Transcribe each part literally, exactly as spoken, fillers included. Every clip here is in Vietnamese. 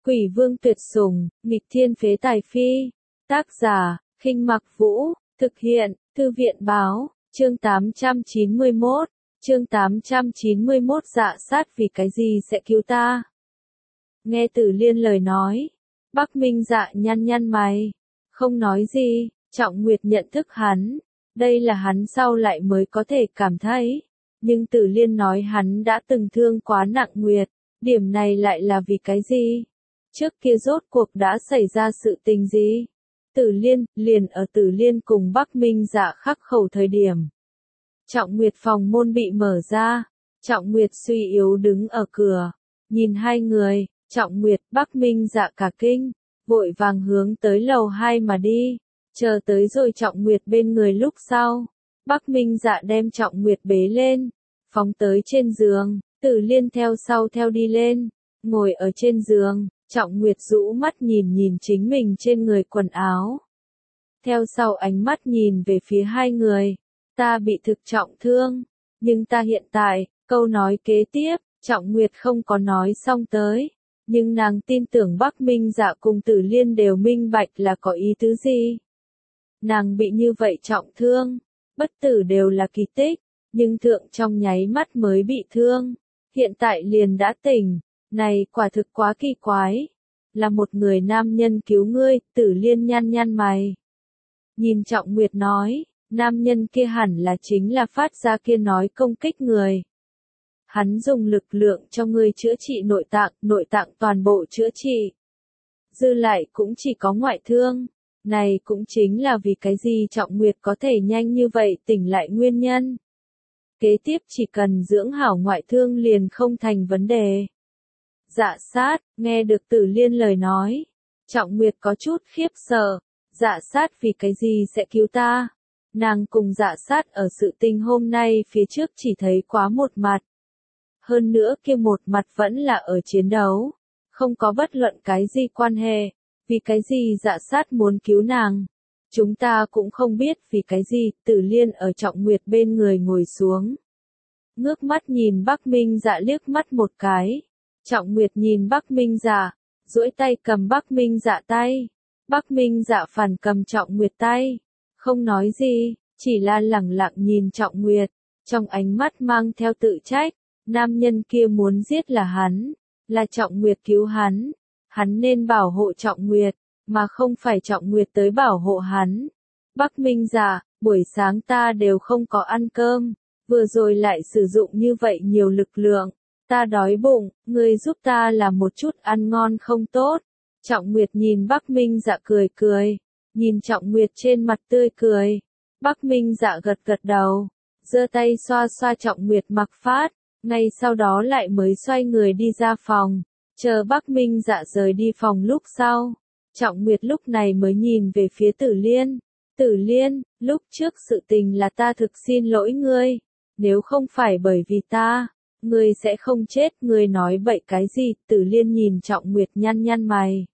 Quỷ vương tuyệt sủng, nghịch thiên phế tài phi. Tác giả, Khinh Mặc Vũ, thực hiện, Thư viện báo, chương tám trăm chín mươi mốt, chương tám trăm chín mươi mốt dạ sát vì cái gì sẽ cứu ta. Nghe Tử Liên lời nói, Bắc Minh Dạ nhăn nhăn mày, không nói gì, Trọng Nguyệt nhận thức hắn, đây là hắn sau lại mới có thể cảm thấy, nhưng Tử Liên nói hắn đã từng thương quá nặng Nguyệt, điểm này lại là vì cái gì? Trước kia rốt cuộc đã xảy ra sự tình gì? Tử Liên, liền ở Tử Liên cùng Bắc Minh Dạ khắc khẩu thời điểm. Trọng Nguyệt phòng môn bị mở ra, Trọng Nguyệt suy yếu đứng ở cửa, nhìn hai người, Trọng Nguyệt, Bắc Minh Dạ cả kinh, vội vàng hướng tới lầu hai mà đi, chờ tới rồi Trọng Nguyệt bên người lúc sau. Bắc Minh Dạ đem Trọng Nguyệt bế lên, phóng tới trên giường, Tử Liên theo sau theo đi lên, ngồi ở trên giường, Trọng Nguyệt rũ mắt nhìn nhìn chính mình trên người quần áo. Theo sau ánh mắt nhìn về phía hai người, ta bị thực trọng thương, nhưng ta hiện tại, câu nói kế tiếp, Trọng Nguyệt không có nói xong tới, nhưng nàng tin tưởng Bắc Minh Dạ cùng Tử Liên đều minh bạch là có ý tứ gì. Nàng bị như vậy trọng thương, bất tử đều là kỳ tích, nhưng thượng trong nháy mắt mới bị thương, hiện tại liền đã tỉnh, này quả thực quá kỳ quái. Là một người nam nhân cứu ngươi, Tử Liên nhăn nhăn mày. Nhìn Trọng Nguyệt nói, nam nhân kia hẳn là chính là phát ra kia nói công kích người. Hắn dùng lực lượng cho ngươi chữa trị nội tạng, nội tạng toàn bộ chữa trị. Dư lại cũng chỉ có ngoại thương. Này cũng chính là vì cái gì Trọng Nguyệt có thể nhanh như vậy tỉnh lại nguyên nhân. Kế tiếp chỉ cần dưỡng hảo ngoại thương liền không thành vấn đề. Dạ sát, nghe được Tử Liên lời nói. Trọng Nguyệt có chút khiếp sợ. Dạ sát vì cái gì sẽ cứu ta? Nàng cùng dạ sát ở sự tình hôm nay phía trước chỉ thấy quá một mặt. Hơn nữa kia một mặt vẫn là ở chiến đấu. Không có bất luận cái gì quan hệ. Vì cái gì dạ sát muốn cứu nàng? Chúng ta cũng không biết vì cái gì. Tử Liên ở Trọng Nguyệt bên người ngồi xuống. Ngước mắt nhìn Bắc Minh Dạ liếc mắt một cái. Trọng Nguyệt nhìn Bắc Minh Dạ, duỗi tay cầm Bắc Minh Dạ tay. Bắc Minh Dạ phản cầm Trọng Nguyệt tay. Không nói gì, chỉ là lẳng lặng nhìn Trọng Nguyệt. Trong ánh mắt mang theo tự trách. Nam nhân kia muốn giết là hắn. Là Trọng Nguyệt cứu hắn. Hắn nên bảo hộ Trọng Nguyệt, mà không phải Trọng Nguyệt tới bảo hộ hắn. Bắc Minh Dạ, buổi sáng ta đều không có ăn cơm. Vừa rồi lại sử dụng như vậy nhiều lực lượng. Ta đói bụng, ngươi giúp ta làm một chút ăn ngon không tốt. Trọng Nguyệt nhìn Bắc Minh Dạ cười cười. Nhìn Trọng Nguyệt trên mặt tươi cười. Bắc Minh Dạ gật gật đầu. Giơ tay xoa xoa Trọng Nguyệt mặc phát. Ngay sau đó lại mới xoay người đi ra phòng. Chờ Bắc Minh Dạ rời đi phòng lúc sau. Trọng Nguyệt lúc này mới nhìn về phía Tử Liên. Tử Liên, lúc trước sự tình là ta thực xin lỗi ngươi. Nếu không phải bởi vì ta, ngươi sẽ không chết. Ngươi nói bậy cái gì? Tử Liên nhìn Trọng Nguyệt nhăn nhăn mày.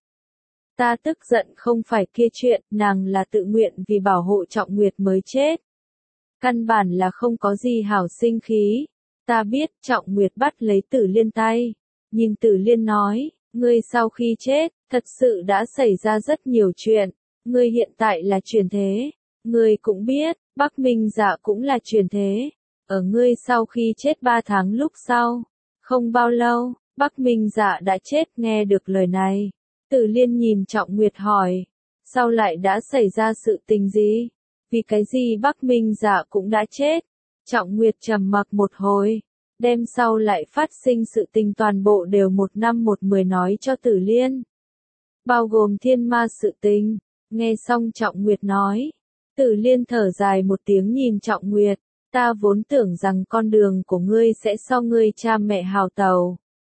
Ta tức giận không phải kia chuyện, nàng là tự nguyện vì bảo hộ Trọng Nguyệt mới chết. Căn bản là không có gì hảo sinh khí. Ta biết. Trọng Nguyệt bắt lấy Tử Liên tay. Nhìn Tử Liên nói, ngươi sau khi chết, thật sự đã xảy ra rất nhiều chuyện. Ngươi hiện tại là chuyển thế. Ngươi cũng biết, Bắc Minh Dạ cũng là chuyển thế. Ở ngươi sau khi chết ba tháng lúc sau. Không bao lâu, Bắc Minh Dạ đã chết. Nghe được lời này. Tử Liên nhìn Trọng Nguyệt hỏi. Sau lại đã xảy ra sự tình gì? Vì cái gì Bắc Minh Dạ cũng đã chết? Trọng Nguyệt trầm mặc một hồi. Đêm sau lại phát sinh sự tình toàn bộ đều một năm một mười nói cho Tử Liên. Bao gồm thiên ma sự tình. Nghe xong Trọng Nguyệt nói. Tử Liên thở dài một tiếng nhìn Trọng Nguyệt. Ta vốn tưởng rằng con đường của ngươi sẽ so ngươi cha mẹ hào tàu.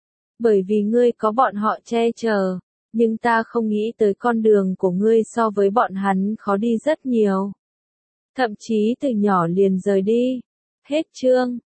Bởi vì ngươi có bọn họ che chở. Nhưng ta không nghĩ tới con đường của ngươi so với bọn hắn khó đi rất nhiều. Thậm chí từ nhỏ liền rời đi. Hết chương.